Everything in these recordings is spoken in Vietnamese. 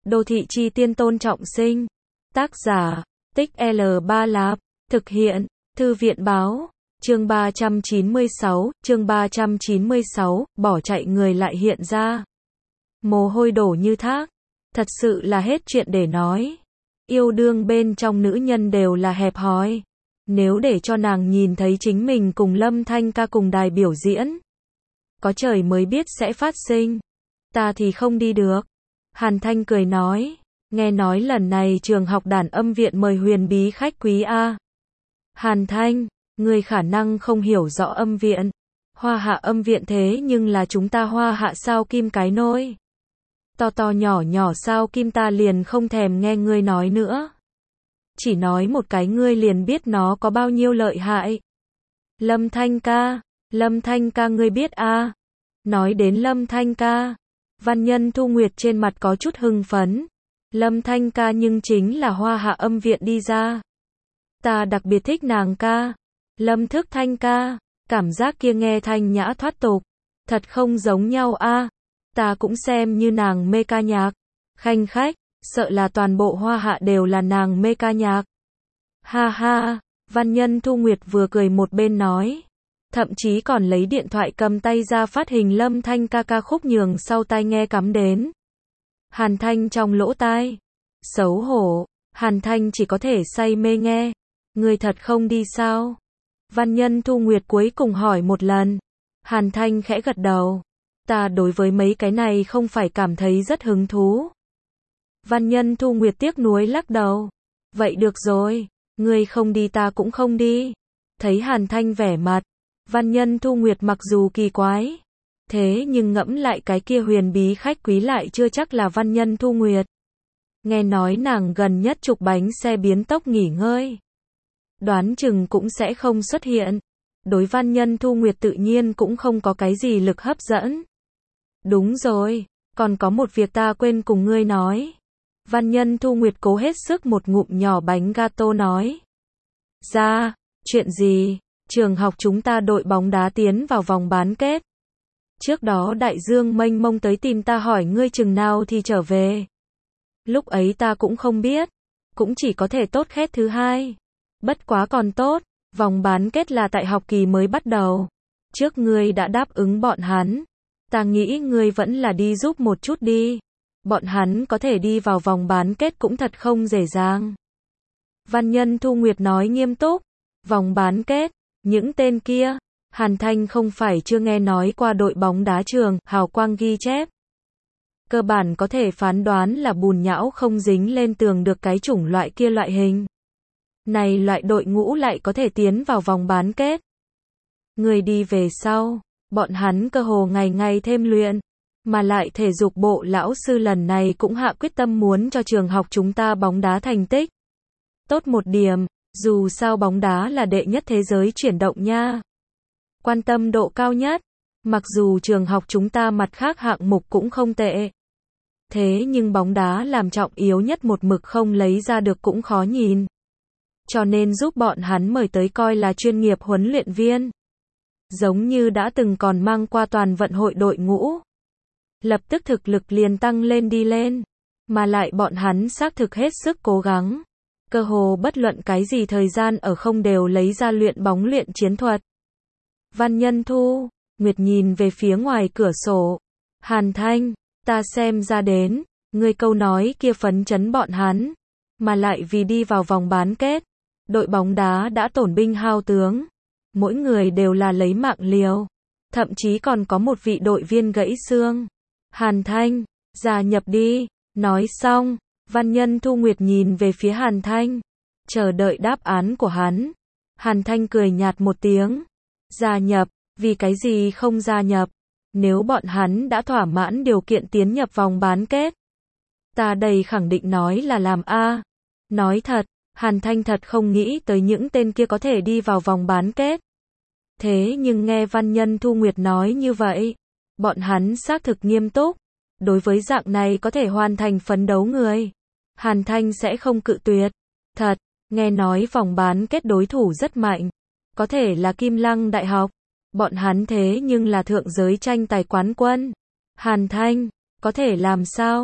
Đô thị chi tiên Tôn Trọng Sinh. Tác giả, Tích L3 Lạp. Thực hiện, Thư viện báo. Chương 396, bỏ chạy người lại hiện ra. Mồ hôi đổ như thác. Thật sự là hết chuyện để nói. Yêu đương bên trong nữ nhân đều là hẹp hòi. Nếu để cho nàng nhìn thấy chính mình cùng Lâm Thanh ca cùng đài biểu diễn, có trời mới biết sẽ phát sinh. Ta thì không đi được. Hàn Thanh cười nói, nghe nói lần này trường học Đàn Âm Viện mời huyền bí khách quý a. Hàn Thanh, ngươi khả năng không hiểu rõ âm viện. Hoa Hạ Âm Viện thế nhưng là chúng ta Hoa Hạ sao kim cái nôi. To to nhỏ nhỏ sao kim ta liền không thèm nghe ngươi nói nữa. Chỉ nói một cái ngươi liền biết nó có bao nhiêu lợi hại. Lâm Thanh ca ngươi biết a? Nói đến Lâm Thanh ca, Văn Nhân Thu Nguyệt trên mặt có chút hưng phấn. Lâm Thanh ca nhưng chính là Hoa Hạ Âm Viện đi ra. Ta đặc biệt thích nàng ca. Lâm Thức Thanh ca, cảm giác kia nghe thanh nhã thoát tục. Thật không giống nhau a. Ta cũng xem như nàng mê ca nhạc. Khanh khách, sợ là toàn bộ Hoa Hạ đều là nàng mê ca nhạc. Ha ha, Văn Nhân Thu Nguyệt vừa cười một bên nói. Thậm chí còn lấy điện thoại cầm tay ra phát hình Lâm Thanh ca ca khúc nhường sau tai nghe cắm đến. Hàn Thanh trong lỗ tai. Xấu hổ, Hàn Thanh chỉ có thể say mê nghe. Người thật không đi sao? Văn Nhân Thu Nguyệt cuối cùng hỏi một lần. Hàn Thanh khẽ gật đầu. Ta đối với mấy cái này không phải cảm thấy rất hứng thú. Văn Nhân Thu Nguyệt tiếc nuối lắc đầu. Vậy được rồi, ngươi không đi ta cũng không đi. Thấy Hàn Thanh vẻ mặt, Văn Nhân Thu Nguyệt mặc dù kỳ quái, thế nhưng ngẫm lại cái kia huyền bí khách quý lại chưa chắc là Văn Nhân Thu Nguyệt. Nghe nói nàng gần nhất chụp bánh xe biến tốc nghỉ ngơi. Đoán chừng cũng sẽ không xuất hiện. Đối Văn Nhân Thu Nguyệt tự nhiên cũng không có cái gì lực hấp dẫn. Đúng rồi, còn có một việc ta quên cùng ngươi nói. Văn Nhân Thu Nguyệt cố hết sức một ngụm nhỏ bánh gato nói. Ra, chuyện gì? Trường học chúng ta đội bóng đá tiến vào vòng bán kết. Trước đó Đại Dương mênh mông tới tìm ta hỏi ngươi chừng nào thì trở về. Lúc ấy ta cũng không biết, cũng chỉ có thể tốt khét thứ hai. Bất quá còn tốt, vòng bán kết là tại học kỳ mới bắt đầu. Trước ngươi đã đáp ứng bọn hắn, ta nghĩ ngươi vẫn là đi giúp một chút đi. Bọn hắn có thể đi vào vòng bán kết cũng thật không dễ dàng. Văn Nhân Thu Nguyệt nói nghiêm túc, vòng bán kết, những tên kia, Hàn Thanh không phải chưa nghe nói qua đội bóng đá trường, hào quang ghi chép. Cơ bản có thể phán đoán là bùn nhão không dính lên tường được cái chủng loại kia loại hình. Này loại đội ngũ lại có thể tiến vào vòng bán kết. Người đi về sau, bọn hắn cơ hồ ngày ngày thêm luyện, mà lại thể dục bộ lão sư lần này cũng hạ quyết tâm muốn cho trường học chúng ta bóng đá thành tích tốt một điểm, dù sao bóng đá là đệ nhất thế giới chuyển động nha. Quan tâm độ cao nhất, mặc dù trường học chúng ta mặt khác hạng mục cũng không tệ. Thế nhưng bóng đá làm trọng yếu nhất một mực không lấy ra được cũng khó nhìn. Cho nên giúp bọn hắn mời tới coi là chuyên nghiệp huấn luyện viên. Giống như đã từng còn mang qua toàn vận hội đội ngũ. Lập tức thực lực liền tăng lên đi lên. Mà lại bọn hắn xác thực hết sức cố gắng. Cơ hồ bất luận cái gì thời gian ở không đều lấy ra luyện bóng luyện chiến thuật. Văn Nhân Thu Nguyệt nhìn về phía ngoài cửa sổ. Hàn Thanh, ta xem ra đến, ngươi câu nói kia phấn chấn bọn hắn. Mà lại vì đi vào vòng bán kết, đội bóng đá đã tổn binh hao tướng. Mỗi người đều là lấy mạng liều. Thậm chí còn có một vị đội viên gãy xương. Hàn Thanh, gia nhập đi. Nói xong, Văn Nhân Thu Nguyệt nhìn về phía Hàn Thanh, chờ đợi đáp án của hắn. Hàn Thanh cười nhạt một tiếng. Gia nhập, vì cái gì không gia nhập? Nếu bọn hắn đã thỏa mãn điều kiện tiến nhập vòng bán kết, ta đây khẳng định nói là làm a. Nói thật, Hàn Thanh thật không nghĩ tới những tên kia có thể đi vào vòng bán kết. Thế nhưng nghe Văn Nhân Thu Nguyệt nói như vậy, bọn hắn xác thực nghiêm túc. Đối với dạng này có thể hoàn thành phấn đấu người, Hàn Thanh sẽ không cự tuyệt. Thật, nghe nói vòng bán kết đối thủ rất mạnh, có thể là Kim Lăng Đại học. Bọn hắn thế nhưng là thượng giới tranh tài quán quân. Hàn Thanh, có thể làm sao?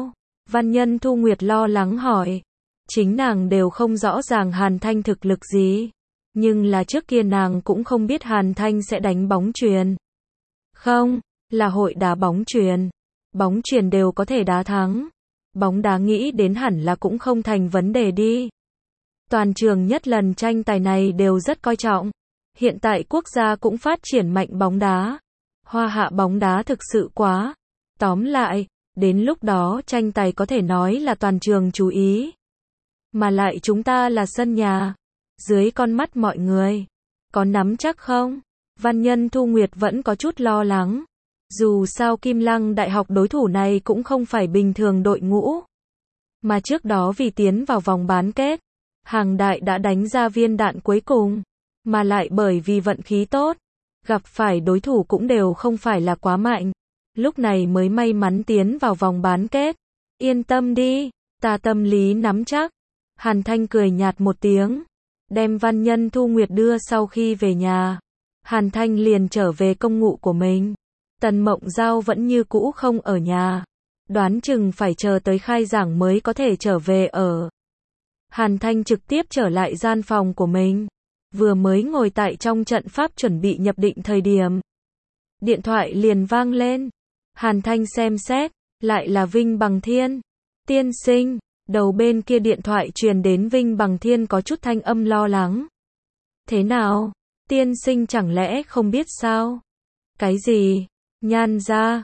Văn Nhân Thu Nguyệt lo lắng hỏi. Chính nàng đều không rõ ràng Hàn Thanh thực lực gì. Nhưng là trước kia nàng cũng không biết Hàn Thanh sẽ đánh bóng chuyền. Không, là hội đá bóng chuyền. Bóng chuyền đều có thể đá thắng. Bóng đá nghĩ đến hẳn là cũng không thành vấn đề đi. Toàn trường nhất lần tranh tài này đều rất coi trọng. Hiện tại quốc gia cũng phát triển mạnh bóng đá. Hoa hạ bóng đá thực sự quá. Tóm lại, đến lúc đó tranh tài có thể nói là toàn trường chú ý. Mà lại chúng ta là sân nhà. Dưới con mắt mọi người. Có nắm chắc không? Văn Nhân Thu Nguyệt vẫn có chút lo lắng. Dù sao Kim Lăng Đại học đối thủ này cũng không phải bình thường đội ngũ. Mà trước đó vì tiến vào vòng bán kết, Hàng Đại đã đánh ra viên đạn cuối cùng. Mà lại bởi vì vận khí tốt, gặp phải đối thủ cũng đều không phải là quá mạnh. Lúc này mới may mắn tiến vào vòng bán kết. Yên tâm đi, ta tâm lý nắm chắc. Hàn Thanh cười nhạt một tiếng, đem Văn Nhân Thu Nguyệt đưa sau khi về nhà. Hàn Thanh liền trở về công ngụ của mình. Tần Mộng Giao vẫn như cũ không ở nhà. Đoán chừng phải chờ tới khai giảng mới có thể trở về ở. Hàn Thanh trực tiếp trở lại gian phòng của mình. Vừa mới ngồi tại trong trận pháp chuẩn bị nhập định thời điểm. Điện thoại liền vang lên. Hàn Thanh xem xét, lại là Vinh Bằng Thiên. Tiên sinh, đầu bên kia điện thoại truyền đến Vinh Bằng Thiên có chút thanh âm lo lắng. Thế nào? Tiên sinh chẳng lẽ không biết sao? Cái gì? Nhan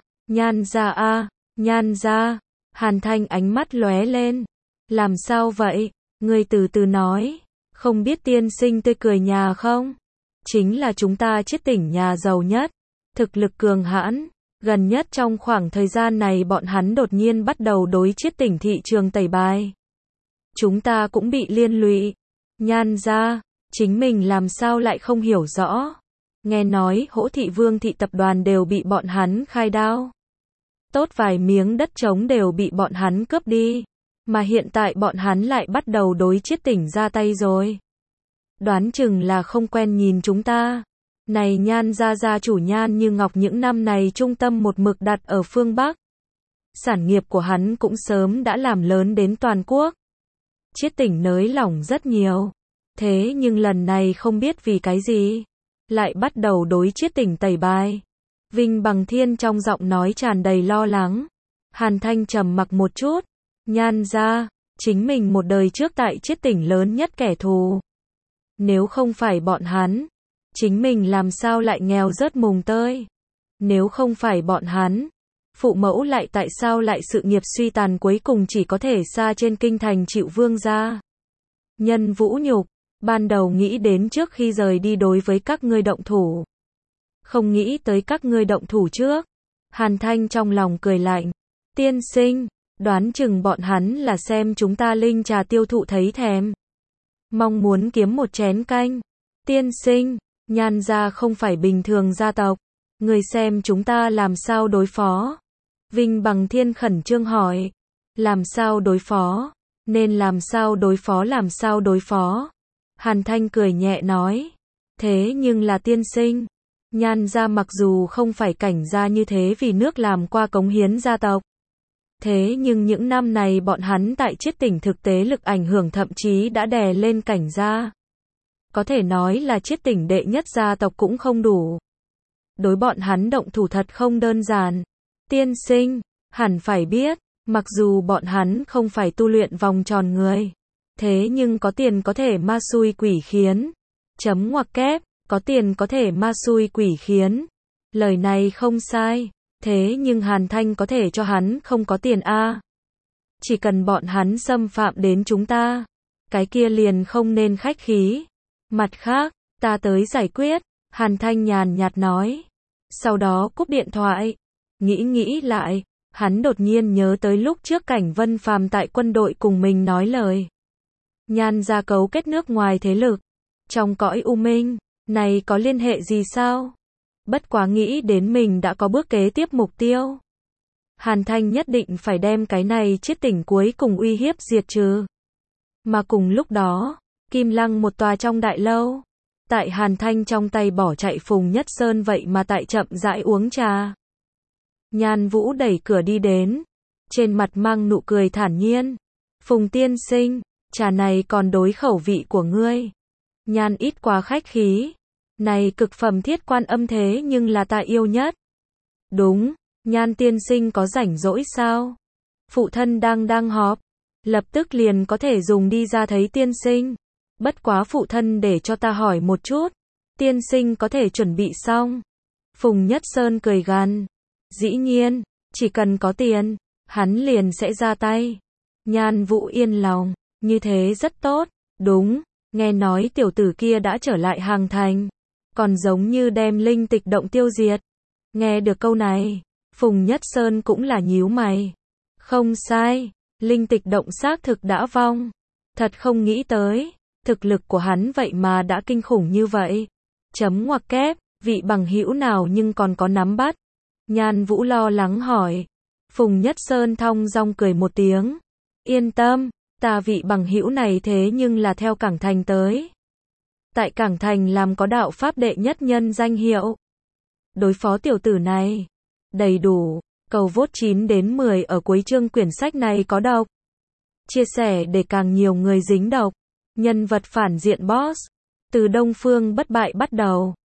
gia a, Nhan gia. Hàn Thanh ánh mắt lóe lên. Làm sao vậy? Ngươi từ từ nói. Không biết tiên sinh tươi cười nhà không? Chính là chúng ta chiết tỉnh nhà giàu nhất. Thực lực cường hãn. Gần nhất trong khoảng thời gian này bọn hắn đột nhiên bắt đầu đối chiết tỉnh thị trường tẩy bài. Chúng ta cũng bị liên lụy. Nhan gia, chính mình làm sao lại không hiểu rõ. Nghe nói Hỗ Thị Vương Thị tập đoàn đều bị bọn hắn khai đao. Tốt vài miếng đất trống đều bị bọn hắn cướp đi. Mà hiện tại bọn hắn lại bắt đầu đối chiết tỉnh ra tay rồi. Đoán chừng là không quen nhìn chúng ta. Này Nhan gia gia chủ Nhan Như Ngọc những năm này trung tâm một mực đặt ở phương Bắc. Sản nghiệp của hắn cũng sớm đã làm lớn đến toàn quốc. Chiết tỉnh nới lỏng rất nhiều. Thế nhưng lần này không biết vì cái gì. Lại bắt đầu đối chiết tỉnh tẩy bài. Vinh Bằng Thiên trong giọng nói tràn đầy lo lắng. Hàn Thanh trầm mặc một chút. Nhan gia, chính mình một đời trước tại chiết tỉnh lớn nhất kẻ thù. Nếu không phải bọn hắn, chính mình làm sao lại nghèo rớt mùng tơi. Nếu không phải bọn hắn, phụ mẫu lại tại sao lại sự nghiệp suy tàn cuối cùng chỉ có thể xa trên kinh thành chịu vương gia. Nhân vũ nhục, ban đầu nghĩ đến trước khi rời đi đối với các ngươi động thủ. Không nghĩ tới các ngươi động thủ trước. Hàn Thanh trong lòng cười lạnh. Tiên sinh, đoán chừng bọn hắn là xem chúng ta linh trà tiêu thụ thấy thèm. Mong muốn kiếm một chén canh. Tiên sinh, Nhan gia không phải bình thường gia tộc. Người xem chúng ta làm sao đối phó. Vinh Bằng Thiên khẩn trương hỏi. Làm sao đối phó? Nên làm sao đối phó? Hàn Thanh cười nhẹ nói. Thế nhưng là tiên sinh. Nhan gia mặc dù không phải cảnh gia như thế vì nước làm qua cống hiến gia tộc. Thế nhưng những năm này bọn hắn tại chiết tỉnh thực tế lực ảnh hưởng thậm chí đã đè lên cảnh gia. Có thể nói là chiết tỉnh đệ nhất gia tộc cũng không đủ. Đối bọn hắn động thủ thật không đơn giản. Tiên sinh, hẳn phải biết, mặc dù bọn hắn không phải tu luyện vòng tròn người. Thế nhưng có tiền có thể ma xui quỷ khiến. Chấm ngoặc kép, có tiền có thể ma xui quỷ khiến. Lời này không sai. Thế nhưng Hàn Thanh có thể cho hắn không có tiền a. Chỉ cần bọn hắn xâm phạm đến chúng ta, cái kia liền không nên khách khí. Mặt khác, ta tới giải quyết, Hàn Thanh nhàn nhạt nói. Sau đó cúp điện thoại. Nghĩ lại, hắn đột nhiên nhớ tới lúc trước Cảnh Vân Phàm tại quân đội cùng mình nói lời. Nhan gia cấu kết nước ngoài thế lực. Trong cõi u minh, này có liên hệ gì sao? Bất quá nghĩ đến mình đã có bước kế tiếp mục tiêu. Hàn Thanh nhất định phải đem cái này chiết tỉnh cuối cùng uy hiếp diệt trừ. Mà cùng lúc đó, Kim Lăng một tòa trong đại lâu. Tại Hàn Thanh trong tay bỏ chạy Phùng Nhất Sơn vậy mà tại chậm rãi uống trà. Nhan Vũ đẩy cửa đi đến. trên mặt mang nụ cười thản nhiên. Phùng tiên sinh, trà này còn đối khẩu vị của ngươi. Nhan ít quá khách khí. Này cực phẩm thiết quan âm thế nhưng là ta yêu nhất. Đúng, Nhan tiên sinh có rảnh rỗi sao? Phụ thân đang họp. Lập tức liền có thể dùng đi ra thấy tiên sinh. Bất quá phụ thân để cho ta hỏi một chút. Tiên sinh có thể chuẩn bị xong. Phùng Nhất Sơn cười gằn. Dĩ nhiên, chỉ cần có tiền, hắn liền sẽ ra tay. Nhan Vũ yên lòng, như thế rất tốt. Đúng, nghe nói tiểu tử kia đã trở lại Hàng Thành. Còn giống như đem linh tịch động tiêu diệt. Nghe được câu này, Phùng Nhất Sơn cũng là nhíu mày. Không sai, linh tịch động xác thực đã vong. Thật không nghĩ tới, thực lực của hắn vậy mà đã kinh khủng như vậy. Chấm ngoặc kép, vị bằng hữu nào nhưng còn có nắm bắt. Nhan Vũ lo lắng hỏi. Phùng Nhất Sơn thong dong cười một tiếng. Yên tâm, ta vị bằng hữu này thế nhưng là theo Cảng Thành tới. Tại Cảng Thành làm có đạo pháp đệ nhất nhân danh hiệu. Đối phó tiểu tử này, đầy đủ. Cầu vote 9 đến 10 ở cuối chương quyển sách này có độc. Chia sẻ để càng nhiều người dính độc. Nhân vật phản diện boss. Từ Đông Phương bất bại bắt đầu.